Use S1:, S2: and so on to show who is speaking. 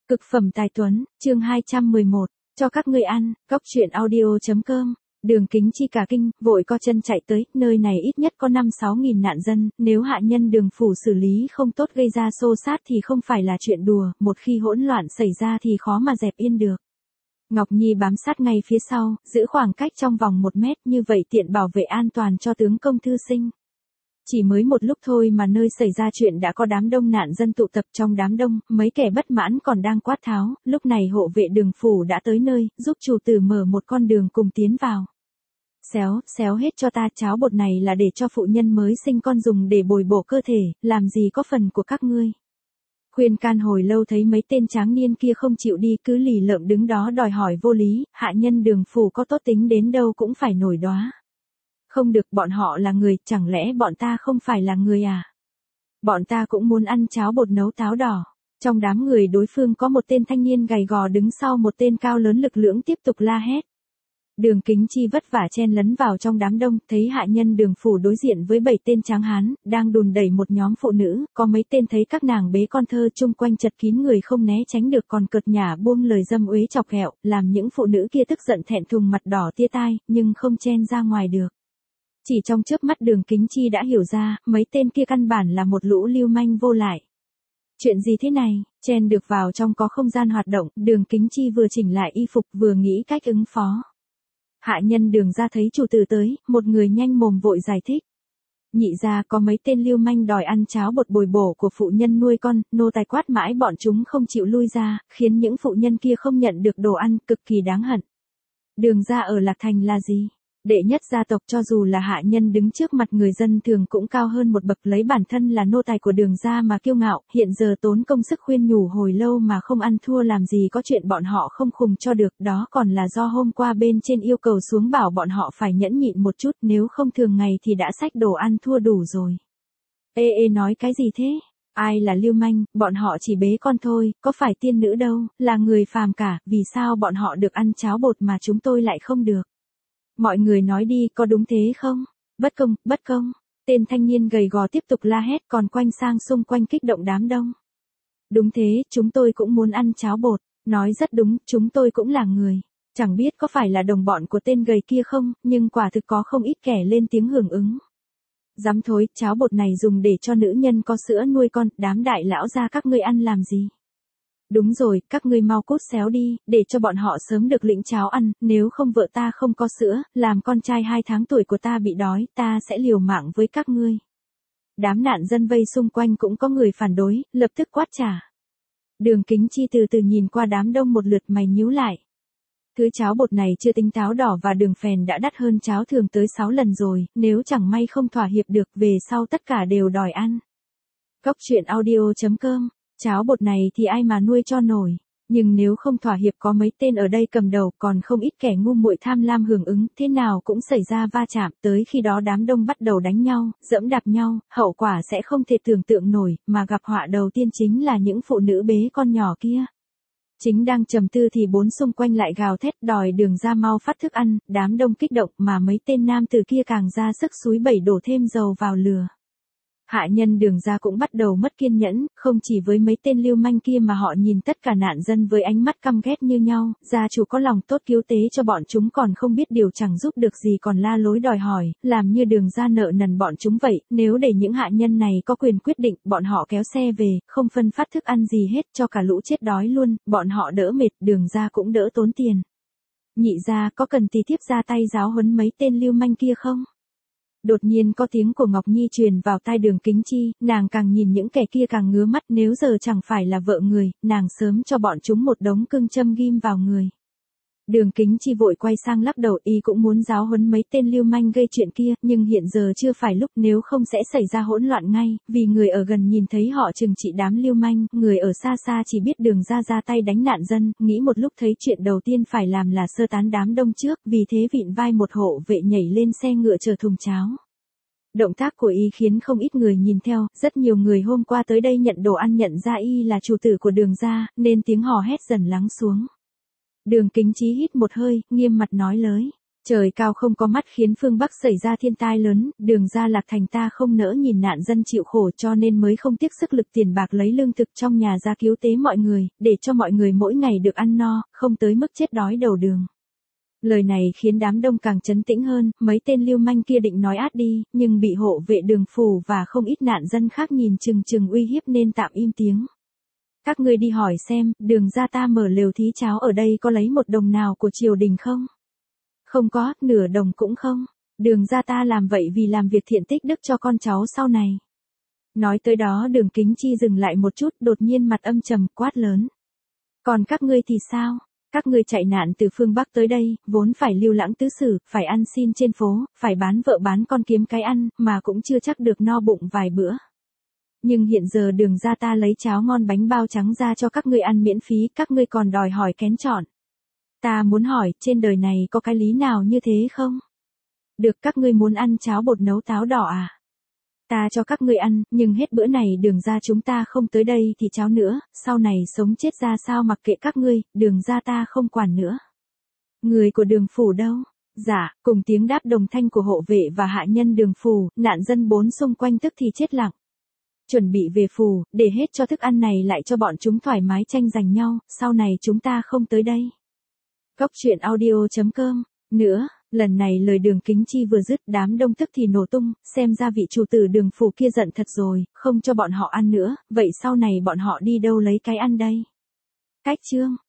S1: Cực phẩm tài tuấn, chương 211, cho các ngươi ăn, góc truyện audio.com. Đường Kính Chi cả kinh, vội co chân chạy tới, nơi này ít nhất có 5-6 nghìn nạn dân, nếu hạ nhân Đường phủ xử lý không tốt gây ra xô xát thì không phải là chuyện đùa, một khi hỗn loạn xảy ra thì khó mà dẹp yên được. Ngọc Nhi bám sát ngay phía sau, giữ khoảng cách trong vòng 1 mét, như vậy tiện bảo vệ an toàn cho tướng công thư sinh. Chỉ mới một lúc thôi mà nơi xảy ra chuyện đã có đám đông nạn dân tụ tập. Trong đám đông, mấy kẻ bất mãn còn đang quát tháo, lúc này hộ vệ Đường phủ đã tới nơi, giúp chủ tử mở một con đường cùng tiến vào. Xéo hết cho ta, cháo bột này là để cho phụ nhân mới sinh con dùng để bồi bổ cơ thể, làm gì có phần của các ngươi. Khuyên can hồi lâu thấy mấy tên tráng niên kia không chịu đi, cứ lì lợm đứng đó đòi hỏi vô lý, hạ nhân Đường phủ có tốt tính đến đâu cũng phải nổi đoá. Không được, bọn họ là người, chẳng lẽ bọn ta không phải là người à? Bọn ta cũng muốn ăn cháo bột nấu táo đỏ. Trong đám người đối phương có một tên thanh niên gầy gò đứng sau một tên cao lớn lực lưỡng tiếp tục la hét. Đường Kính Chi vất vả chen lấn vào trong đám đông, thấy hạ nhân Đường phủ đối diện với 7 tên tráng hán, đang đùn đẩy một nhóm phụ nữ, có mấy tên thấy các nàng bế con thơ chung quanh chật kín người không né tránh được, còn cợt nhả buông lời dâm uế chọc ghẹo, làm những phụ nữ kia tức giận thẹn thùng mặt đỏ tia tai, nhưng không chen ra ngoài được. Chỉ trong chớp mắt Đường Kính Chi đã hiểu ra, mấy tên kia căn bản là một lũ lưu manh vô lại. Chuyện gì thế này, chen được vào trong có không gian hoạt động, Đường Kính Chi vừa chỉnh lại y phục vừa nghĩ cách ứng phó. Hạ nhân Đường ra thấy chủ tử tới, một người nhanh mồm vội giải thích. Nhị ra có mấy tên lưu manh đòi ăn cháo bột bồi bổ của phụ nhân nuôi con, nô tài quát mãi bọn chúng không chịu lui ra, khiến những phụ nhân kia không nhận được đồ ăn, cực kỳ đáng hận. Đường ra ở Lạc Thành là gì? Đệ nhất gia tộc, cho dù là hạ nhân đứng trước mặt người dân thường cũng cao hơn một bậc, lấy bản thân là nô tài của Đường gia mà kiêu ngạo, hiện giờ tốn công sức khuyên nhủ hồi lâu mà không ăn thua, làm gì có chuyện bọn họ không khùng cho được, đó còn là do hôm qua bên trên yêu cầu xuống bảo bọn họ phải nhẫn nhịn một chút, nếu không thường ngày thì đã xách đồ ăn thua đủ rồi. Ê nói cái gì thế? Ai là lưu manh, bọn họ chỉ bế con thôi, có phải tiên nữ đâu, là người phàm cả, vì sao bọn họ được ăn cháo bột mà chúng tôi lại không được? Mọi người nói đi, có đúng thế không? Bất công. Tên thanh niên gầy gò tiếp tục la hét, còn quanh sang xung quanh kích động đám đông. Đúng thế, chúng tôi cũng muốn ăn cháo bột. Nói rất đúng, chúng tôi cũng là người. Chẳng biết có phải là đồng bọn của tên gầy kia không, nhưng quả thực có không ít kẻ lên tiếng hưởng ứng. Dám thối, cháo bột này dùng để cho nữ nhân có sữa nuôi con, đám đại lão gia các ngươi ăn làm gì? Đúng rồi, các ngươi mau cút xéo đi, để cho bọn họ sớm được lĩnh cháo ăn, nếu không vợ ta không có sữa, làm con trai 2 tháng tuổi của ta bị đói, ta sẽ liều mạng với các ngươi. Đám nạn dân vây xung quanh cũng có người phản đối, lập tức quát trả. Đường Kính Chi từ từ nhìn qua đám đông một lượt, mày nhíu lại. Thứ cháo bột này chưa tính táo đỏ và đường phèn đã đắt hơn cháo thường tới 6 lần rồi, nếu chẳng may không thỏa hiệp được, về sau tất cả đều đòi ăn. Góc truyện audio.com. Cháo bột này thì ai mà nuôi cho nổi, nhưng nếu không thỏa hiệp có mấy tên ở đây cầm đầu, còn không ít kẻ ngu muội tham lam hưởng ứng, thế nào cũng xảy ra va chạm, tới khi đó đám đông bắt đầu đánh nhau, giẫm đạp nhau, hậu quả sẽ không thể tưởng tượng nổi, mà gặp họa đầu tiên chính là những phụ nữ bế con nhỏ kia. Chính đang trầm tư thì bốn xung quanh lại gào thét đòi Đường ra mau phát thức ăn, đám đông kích động mà mấy tên nam từ kia càng ra sức xúi bẩy đổ thêm dầu vào lửa. Hạ nhân Đường ra cũng bắt đầu mất kiên nhẫn, không chỉ với mấy tên lưu manh kia mà họ nhìn tất cả nạn dân với ánh mắt căm ghét như nhau, gia chủ có lòng tốt cứu tế cho bọn chúng còn không biết điều, chẳng giúp được gì còn la lối đòi hỏi, làm như Đường ra nợ nần bọn chúng vậy, nếu để những hạ nhân này có quyền quyết định, bọn họ kéo xe về, không phân phát thức ăn gì hết cho cả lũ chết đói luôn, bọn họ đỡ mệt, Đường ra cũng đỡ tốn tiền. Nhị gia có cần tí tiếp ra tay giáo huấn mấy tên lưu manh kia không? Đột nhiên có tiếng của Ngọc Nhi truyền vào tai Đường Kính Chi, nàng càng nhìn những kẻ kia càng ngứa mắt, nếu giờ chẳng phải là vợ người, nàng sớm cho bọn chúng một đống cưng châm ghim vào người. Đường Kính Chi vội quay sang lắc đầu, y cũng muốn giáo huấn mấy tên lưu manh gây chuyện kia, nhưng hiện giờ chưa phải lúc, nếu không sẽ xảy ra hỗn loạn ngay, vì người ở gần nhìn thấy họ trừng trị đám lưu manh, người ở xa xa chỉ biết Đường ra tay đánh nạn dân, nghĩ một lúc thấy chuyện đầu tiên phải làm là sơ tán đám đông trước, vì thế vịn vai một hộ vệ nhảy lên xe ngựa chở thùng cháo. Động tác của y khiến không ít người nhìn theo, rất nhiều người hôm qua tới đây nhận đồ ăn nhận ra y là chủ tử của Đường gia, nên tiếng hò hét dần lắng xuống. Đường Kính Chí hít một hơi, nghiêm mặt nói lới. Trời cao không có mắt khiến phương Bắc xảy ra thiên tai lớn, Đường Gia Lạc Thành ta không nỡ nhìn nạn dân chịu khổ cho nên mới không tiếc sức lực tiền bạc lấy lương thực trong nhà ra cứu tế mọi người, để cho mọi người mỗi ngày được ăn no, không tới mức chết đói đầu đường. Lời này khiến đám đông càng trấn tĩnh hơn, mấy tên lưu manh kia định nói át đi, nhưng bị hộ vệ Đường phủ và không ít nạn dân khác nhìn chừng chừng uy hiếp nên tạm im tiếng. Các ngươi đi hỏi xem, Đường gia ta mở lều thí cháo ở đây có lấy 1 đồng nào của triều đình không? Không có, nửa đồng cũng không. Đường gia ta làm vậy vì làm việc thiện tích đức cho con cháu sau này. Nói tới đó Đường Kính Chi dừng lại một chút, đột nhiên mặt âm trầm quát lớn. Còn các ngươi thì sao? Các ngươi chạy nạn từ phương Bắc tới đây, vốn phải lưu lãng tứ xử, phải ăn xin trên phố, phải bán vợ bán con kiếm cái ăn, mà cũng chưa chắc được no bụng vài bữa. Nhưng hiện giờ Đường gia ta lấy cháo ngon bánh bao trắng ra cho các ngươi ăn miễn phí, các ngươi còn đòi hỏi kén chọn. Ta muốn hỏi, trên đời này có cái lý nào như thế không? Được, các ngươi muốn ăn cháo bột nấu táo đỏ à? Ta cho các ngươi ăn, nhưng hết bữa này Đường gia chúng ta không tới đây thì cháo nữa, sau này sống chết ra sao mặc kệ các ngươi, Đường gia ta không quản nữa. Người của Đường phủ đâu? Dạ, cùng tiếng đáp đồng thanh của hộ vệ và hạ nhân Đường phủ, nạn dân bốn xung quanh tức thì chết lặng. Chuẩn bị về phủ, để hết cho thức ăn này lại cho bọn chúng thoải mái tranh giành nhau, sau này chúng ta không tới đây. Góc truyện audio.com. Nữa, lần này lời Đường Kính Chi vừa dứt đám đông tức thì nổ tung, xem ra vị chủ tử Đường phủ kia giận thật rồi, không cho bọn họ ăn nữa, vậy sau này bọn họ đi đâu lấy cái ăn đây? Cách chương.